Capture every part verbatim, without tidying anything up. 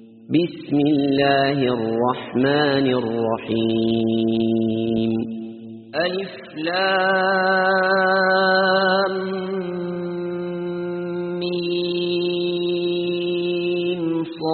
بسم الله الرحمن الرحيم ألف لام ميم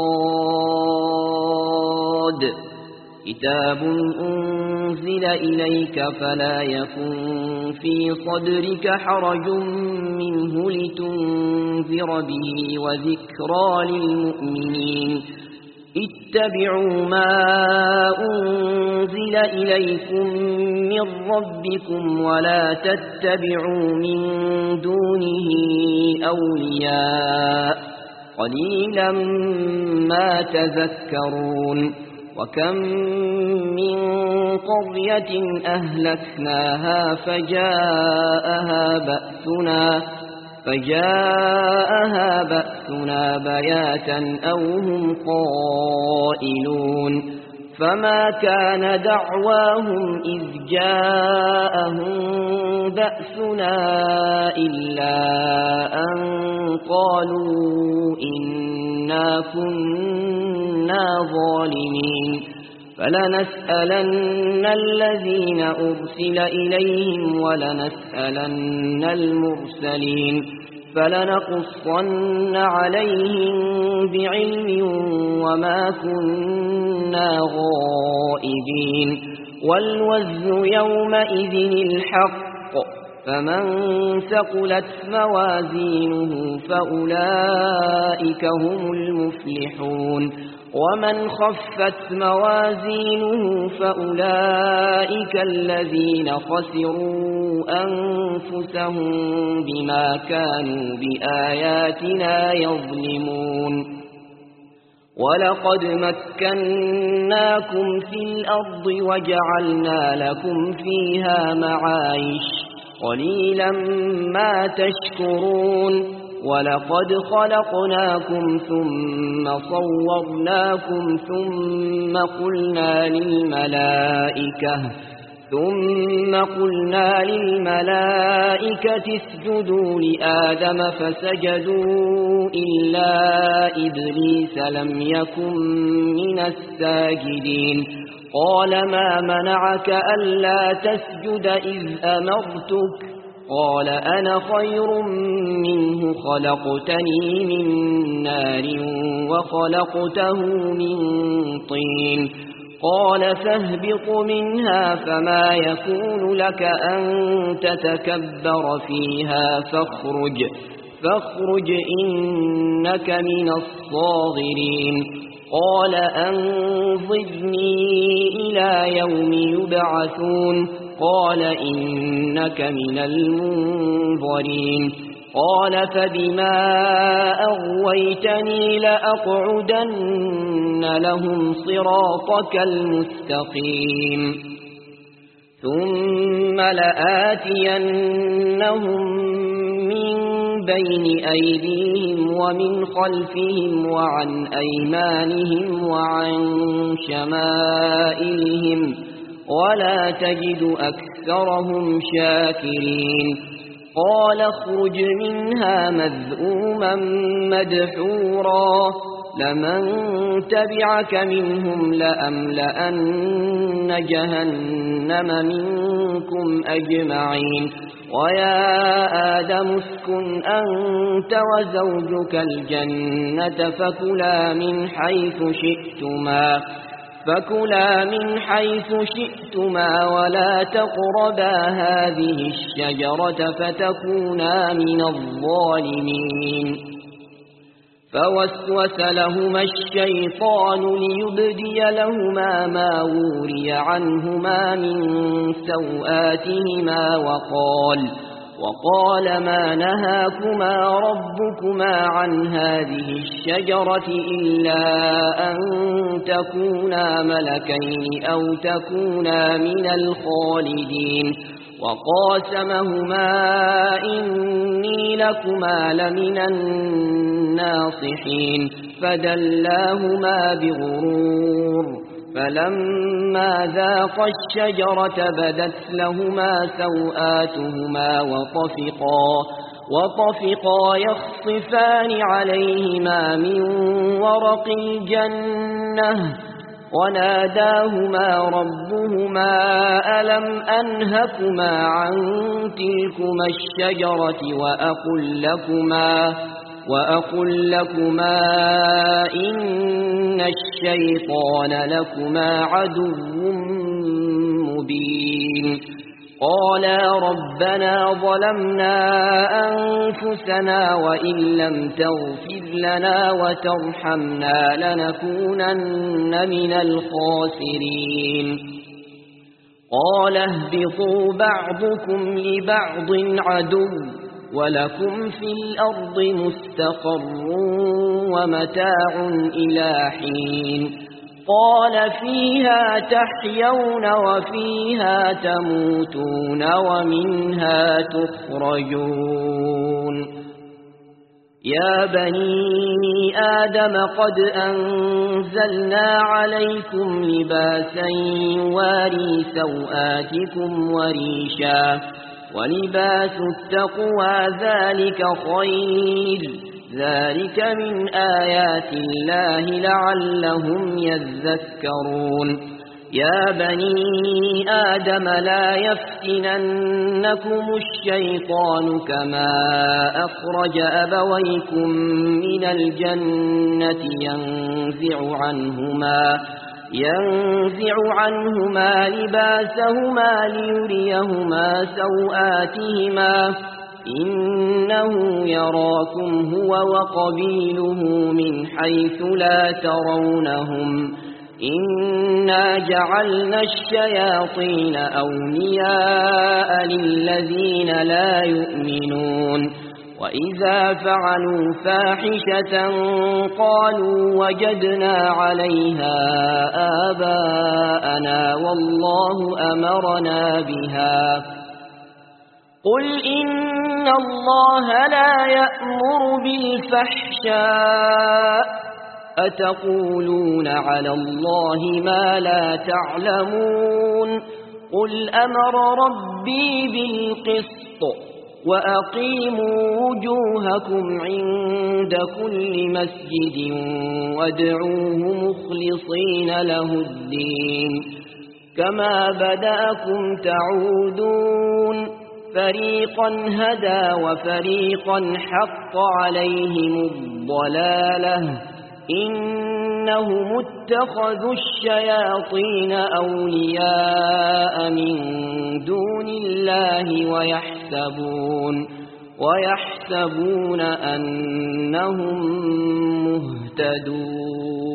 صاد كتاب أنزل إليك فلا يكن في صدرك حرج منه لتنذر به وذكرى للمؤمنين اتبعوا ما أنزل إليكم من ربكم ولا تتبعوا من دونه أولياء قليلا ما تذكرون وكم من قرية أهلكناها فجاءها بأسنا فجاءها بأسنا بياتا أو هم قائلون فما كان دعواهم إذ جاءهم بأسنا إلا أن قالوا إنا كنا ظالمين فلنسألن الذين أرسل إليهم ولنسألن المرسلين فلنقصن عليهم بعلم وما كنا غائبين والوزن يومئذ الحق فمن ثقلت موازينه فأولئك هم المفلحون ومن خفت موازينه فأولئك الذين خسروا أنفسهم بما كانوا بآياتنا يظلمون ولقد مكناكم في الأرض وجعلنا لكم فيها معايش قليلا ما تشكرون ولقد خلقناكم ثم صورناكم ثم قلنا للملائكة ثم قلنا للملائكة اسجدوا لآدم فسجدوا إلا إبليس لم يكن من الساجدين قال ما منعك ألا تسجد إذ أمرتك قال أنا خير منه خلقتني من نار وخلقته من طين قال فاهبط منها فما يكون لك أن تتكبر فيها فاخرج فاخرج إنك من الصاغرين قال أنظرني إلى يوم يبعثون قال إنك من المنظرين قال فبما أغويتني لأقعدن لهم صراطك المستقيم ثم لآتينهم من بين أيديهم ومن خلفهم وعن أيمانهم وعن شمائلهم ولا تجد أكثرهم شاكرين قال اخرج منها مذءوما مدحورا لمن تبعك منهم لأملأن جهنم منكم أجمعين ويا آدم اسكن أنت وزوجك الجنة فكلا من حيث شئتما فكلا من حيث شئتما ولا تقربا هذه الشجرة فتكونا من الظالمين فوسوس لهما الشيطان ليبدي لهما ما وري عنهما من سوآتهما وقال وقال ما نهاكما ربكما عن هذه الشجرة إلا أن تكونا ملكين أو تكونا من الخالدين وقاسمهما إني لكما لمن الناصحين فدلاهما بغرور فلما ذاقا الشجرة بدت لهما سوآتهما وطفقا وطفقا يخصفان عليهما من ورق الجنة وناداهما ربهما ألم أنهكما عن تلكما الشجرة وأقل لكما وأقل لكما إن الشيطان لكما عدو مبين قالا ربنا ظلمنا أنفسنا وإن لم تغفر لنا وترحمنا لنكونن من الخاسرين قال اهبطوا بعضكم لبعض عدو ولكم في الأرض مستقر ومتاع إلى حين قال فيها تحيون وفيها تموتون ومنها تخرجون يا بني آدم قد أنزلنا عليكم لباسا يواري سوآتكم وريشا ولباس التقوى ذلك خير ذلك من آيات الله لعلهم يذكرون يا بني آدم لا يفتننكم الشيطان كما أخرج أبويكم من الجنة ينزع عنهما ينزع عنهما لباسهما ليريهما سوآتهما إنه يراكم هو وقبيله من حيث لا ترونهم إنا جعلنا الشياطين أولياء للذين لا يؤمنون وإذا فعلوا فاحشة قالوا وجدنا عليها آباءنا والله أمرنا بها قل إن الله لا يأمر بالفحشاء أتقولون على الله ما لا تعلمون قل أمر ربي بالقسط وأقيموا وجوهكم عند كل مسجد وادعوه مخلصين له الدين كما بدأكم تعودون فريقا هدى وفريقا حق عليهم الضلالة إنهم اتخذوا الشياطين أولياء من دون الله ويحسبون ويحسبون أنهم مهتدون